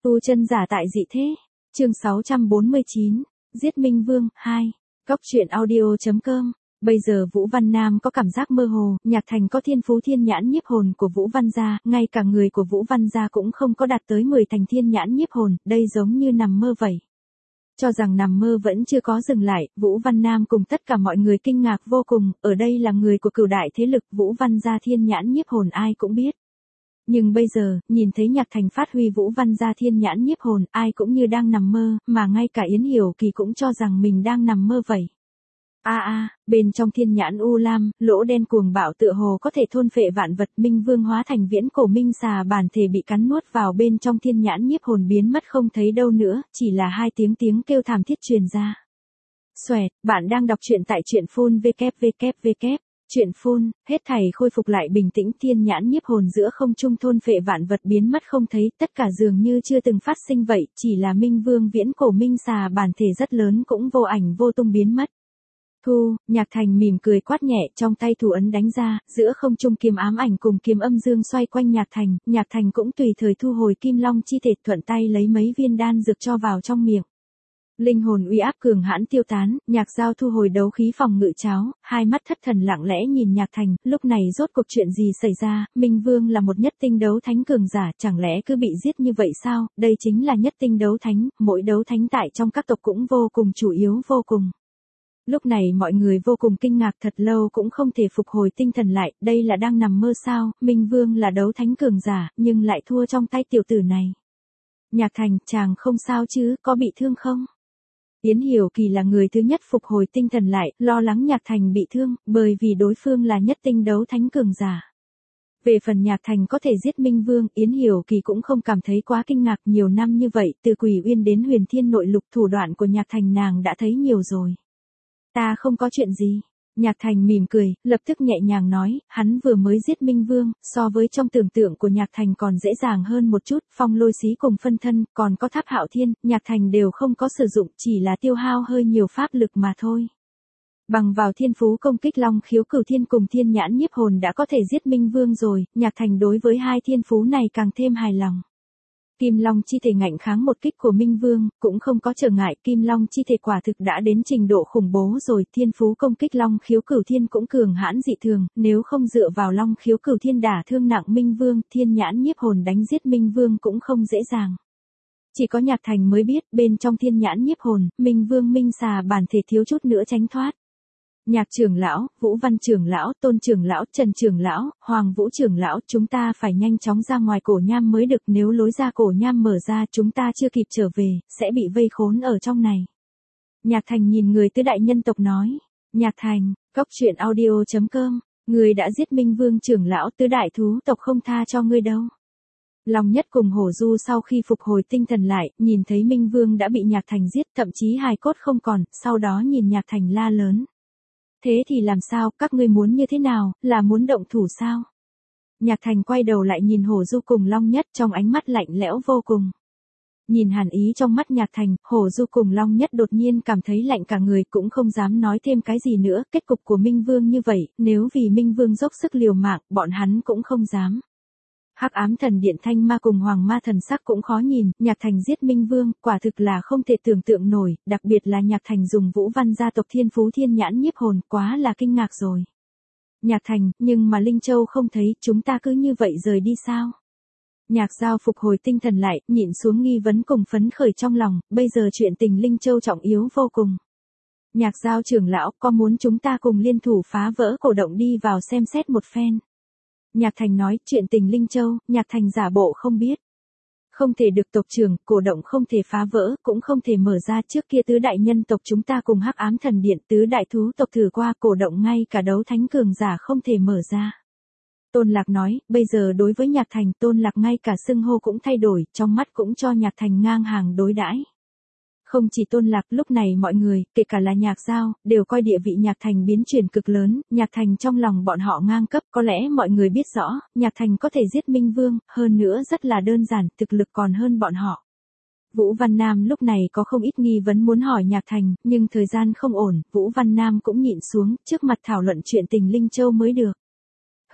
Tu chân giả tại dị thế. Chương 649, Giết Minh Vương 2. Góc truyện audio.com. Bây giờ Vũ Văn Nam có cảm giác mơ hồ, Nhạc Thành có thiên phú thiên nhãn nhiếp hồn của Vũ Văn gia, ngay cả người của Vũ Văn gia cũng không có đạt tới 10 thành thiên nhãn nhiếp hồn, đây giống như nằm mơ vậy. Cho rằng nằm mơ vẫn chưa có dừng lại, Vũ Văn Nam cùng tất cả mọi người kinh ngạc vô cùng, ở đây là người của cửu đại thế lực, Vũ Văn gia thiên nhãn nhiếp hồn ai cũng biết. Nhưng bây giờ, nhìn thấy Nhạc Thành phát huy Vũ Văn gia thiên nhãn nhiếp hồn, ai cũng như đang nằm mơ, mà ngay cả Yến Hiểu Kỳ cũng cho rằng mình đang nằm mơ vậy. Bên trong thiên nhãn u lam, lỗ đen cuồng bạo tựa hồ có thể thôn phệ vạn vật, Minh Vương hóa thành viễn cổ minh xà bản thể bị cắn nuốt vào bên trong thiên nhãn nhiếp hồn biến mất không thấy đâu nữa, chỉ là hai tiếng kêu thảm thiết truyền ra. Xoẹt, bạn đang đọc truyện tại truyện phun www. Chuyện phun, hết thảy khôi phục lại bình tĩnh, thiên nhãn nhiếp hồn giữa không trung thôn phệ vạn vật biến mất không thấy, tất cả dường như chưa từng phát sinh vậy, chỉ là Minh Vương viễn cổ minh xà bản thể rất lớn cũng vô ảnh vô tung biến mất. Thu, Nhạc Thành mỉm cười quát nhẹ, trong tay thủ ấn đánh ra, giữa không trung kiếm ám ảnh cùng kiếm âm dương xoay quanh Nhạc Thành cũng tùy thời thu hồi kim long chi thể, thuận tay lấy mấy viên đan dược cho vào trong miệng. Linh hồn uy áp cường hãn tiêu tán, Nhạc Giao thu hồi đấu khí phòng ngự cháo, hai mắt thất thần lặng lẽ nhìn Nhạc Thành, lúc này rốt cuộc chuyện gì xảy ra, Minh Vương là một nhất tinh đấu thánh cường giả, chẳng lẽ cứ bị giết như vậy sao, đây chính là nhất tinh đấu thánh, mỗi đấu thánh tại trong các tộc cũng vô cùng chủ yếu vô cùng. Lúc này mọi người vô cùng kinh ngạc, thật lâu cũng không thể phục hồi tinh thần lại, đây là đang nằm mơ sao, Minh Vương là đấu thánh cường giả, nhưng lại thua trong tay tiểu tử này. Nhạc Thành, chàng không sao chứ, có bị thương không? Yến Hiểu Kỳ là người thứ nhất phục hồi tinh thần lại, lo lắng Nhạc Thành bị thương, bởi vì đối phương là nhất tinh đấu thánh cường giả. Về phần Nhạc Thành có thể giết Minh Vương, Yến Hiểu Kỳ cũng không cảm thấy quá kinh ngạc, nhiều năm như vậy, từ Quỷ Uyên đến Huyền Thiên Nội Lục, thủ đoạn của Nhạc Thành nàng đã thấy nhiều rồi. Ta không có chuyện gì. Nhạc Thành mỉm cười, lập tức nhẹ nhàng nói, hắn vừa mới giết Minh Vương, so với trong tưởng tượng của Nhạc Thành còn dễ dàng hơn một chút, phong lôi xí cùng phân thân, còn có tháp hạo thiên, Nhạc Thành đều không có sử dụng, chỉ là tiêu hao hơi nhiều pháp lực mà thôi. Bằng vào thiên phú công kích long khiếu cửu thiên cùng thiên nhãn nhiếp hồn đã có thể giết Minh Vương rồi, Nhạc Thành đối với hai thiên phú này càng thêm hài lòng. Kim Long chi thể ngạnh kháng một kích của Minh Vương, cũng không có trở ngại, Kim Long chi thể quả thực đã đến trình độ khủng bố rồi, thiên phú công kích Long khiếu cửu thiên cũng cường hãn dị thường, nếu không dựa vào Long khiếu cửu thiên đả thương nặng Minh Vương, thiên nhãn nhiếp hồn đánh giết Minh Vương cũng không dễ dàng. Chỉ có Nhạc Thành mới biết, bên trong thiên nhãn nhiếp hồn, Minh Vương minh xà bản thể thiếu chút nữa tránh thoát. Nhạc trưởng lão, Vũ Văn trưởng lão, Tôn trưởng lão, Trần trưởng lão, Hoàng Vũ trưởng lão, chúng ta phải nhanh chóng ra ngoài cổ nham mới được, nếu lối ra cổ nham mở ra chúng ta chưa kịp trở về, sẽ bị vây khốn ở trong này. Nhạc Thành nhìn người tứ đại nhân tộc nói. Nhạc Thành, góc truyện audio.com, người đã giết Minh Vương trưởng lão, tứ đại thú tộc không tha cho ngươi đâu. Long Nhất cùng Hổ Du sau khi phục hồi tinh thần lại, nhìn thấy Minh Vương đã bị Nhạc Thành giết, thậm chí hài cốt không còn, sau đó nhìn Nhạc Thành la lớn. Thế thì làm sao, các ngươi muốn như thế nào, là muốn động thủ sao? Nhạc Thành quay đầu lại nhìn Hổ Du cùng Long Nhất, trong ánh mắt lạnh lẽo vô cùng. Nhìn hàn ý trong mắt Nhạc Thành, Hổ Du cùng Long Nhất đột nhiên cảm thấy lạnh cả người, cũng không dám nói thêm cái gì nữa, kết cục của Minh Vương như vậy, nếu vì Minh Vương dốc sức liều mạng, bọn hắn cũng không dám. Hắc ám thần điện Thanh Ma cùng Hoàng Ma thần sắc cũng khó nhìn, Nhạc Thành giết Minh Vương, quả thực là không thể tưởng tượng nổi, đặc biệt là Nhạc Thành dùng Vũ Văn gia tộc thiên phú thiên nhãn nhiếp hồn, quá là kinh ngạc rồi. Nhạc Thành, nhưng mà Linh Châu không thấy, chúng ta cứ như vậy rời đi sao? Nhạc Giao phục hồi tinh thần lại, nhịn xuống nghi vấn cùng phấn khởi trong lòng, bây giờ chuyện tình Linh Châu trọng yếu vô cùng. Nhạc Giao trưởng lão, có muốn chúng ta cùng liên thủ phá vỡ cổ động đi vào xem xét một phen? Nhạc Thành nói, chuyện tình Linh Châu, Nhạc Thành giả bộ không biết. Không thể được tộc trưởng, cổ động không thể phá vỡ, cũng không thể mở ra, trước kia tứ đại nhân tộc chúng ta cùng hắc ám thần điện, tứ đại thú tộc thử qua, cổ động ngay cả đấu thánh cường giả không thể mở ra. Tôn Lạc nói, bây giờ đối với Nhạc Thành, Tôn Lạc ngay cả xưng hô cũng thay đổi, trong mắt cũng cho Nhạc Thành ngang hàng đối đãi. Không chỉ Tôn Lạc, lúc này mọi người, kể cả là Nhạc Giao, đều coi địa vị Nhạc Thành biến chuyển cực lớn, Nhạc Thành trong lòng bọn họ ngang cấp, có lẽ mọi người biết rõ, Nhạc Thành có thể giết Minh Vương, hơn nữa rất là đơn giản, thực lực còn hơn bọn họ. Vũ Văn Nam lúc này có không ít nghi vấn muốn hỏi Nhạc Thành, nhưng thời gian không ổn, Vũ Văn Nam cũng nhịn xuống, trước mặt thảo luận chuyện tình Linh Châu mới được.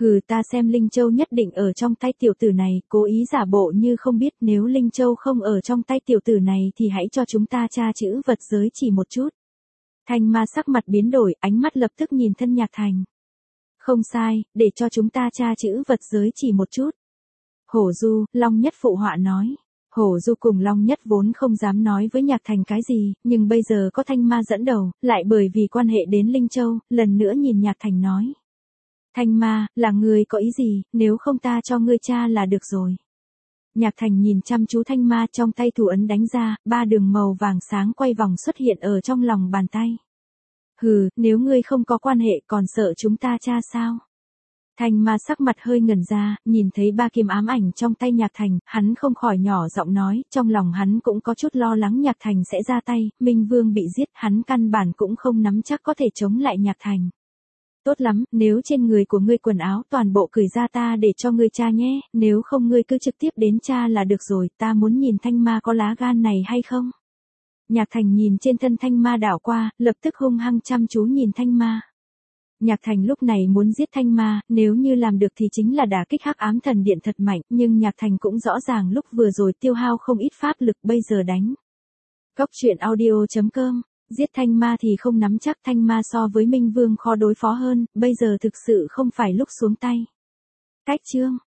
Hừ, ta xem Linh Châu nhất định ở trong tay tiểu tử này, cố ý giả bộ như không biết, nếu Linh Châu không ở trong tay tiểu tử này thì hãy cho chúng ta tra chữ vật giới chỉ một chút. Thanh ma sắc mặt biến đổi, ánh mắt lập tức nhìn thân Nhạc Thành. Không sai, để cho chúng ta tra chữ vật giới chỉ một chút. Hổ Du, Long Nhất phụ họa nói. Hổ Du cùng Long Nhất vốn không dám nói với Nhạc Thành cái gì, nhưng bây giờ có Thanh ma dẫn đầu, lại bởi vì quan hệ đến Linh Châu, lần nữa nhìn Nhạc Thành nói. Thanh ma, là ngươi có ý gì, nếu không ta cho ngươi tra là được rồi. Nhạc Thành nhìn chăm chú Thanh ma, trong tay thủ ấn đánh ra, 3 đường màu vàng sáng quay vòng xuất hiện ở trong lòng bàn tay. Hừ, nếu ngươi không có quan hệ còn sợ chúng ta tra sao? Thanh ma sắc mặt hơi ngẩn ra, nhìn thấy 3 kiếm ám ảnh trong tay Nhạc Thành, hắn không khỏi nhỏ giọng nói, trong lòng hắn cũng có chút lo lắng Nhạc Thành sẽ ra tay, Minh Vương bị giết, hắn căn bản cũng không nắm chắc có thể chống lại Nhạc Thành. Tốt lắm, nếu trên người của ngươi quần áo toàn bộ cởi ra ta để cho ngươi tra nhé, nếu không ngươi cứ trực tiếp đến tra là được rồi, ta muốn nhìn Thanh ma có lá gan này hay không. Nhạc Thành nhìn trên thân Thanh ma đảo qua, lập tức hung hăng chăm chú nhìn Thanh ma. Nhạc Thành lúc này muốn giết Thanh ma, nếu như làm được thì chính là đả kích Hắc Ám Thần Điện thật mạnh, nhưng Nhạc Thành cũng rõ ràng lúc vừa rồi tiêu hao không ít pháp lực, bây giờ đánh. Cóc truyện audio.com, giết Thanh ma thì không nắm chắc, Thanh ma so với Minh Vương khó đối phó hơn, bây giờ thực sự không phải lúc xuống tay. Cách chương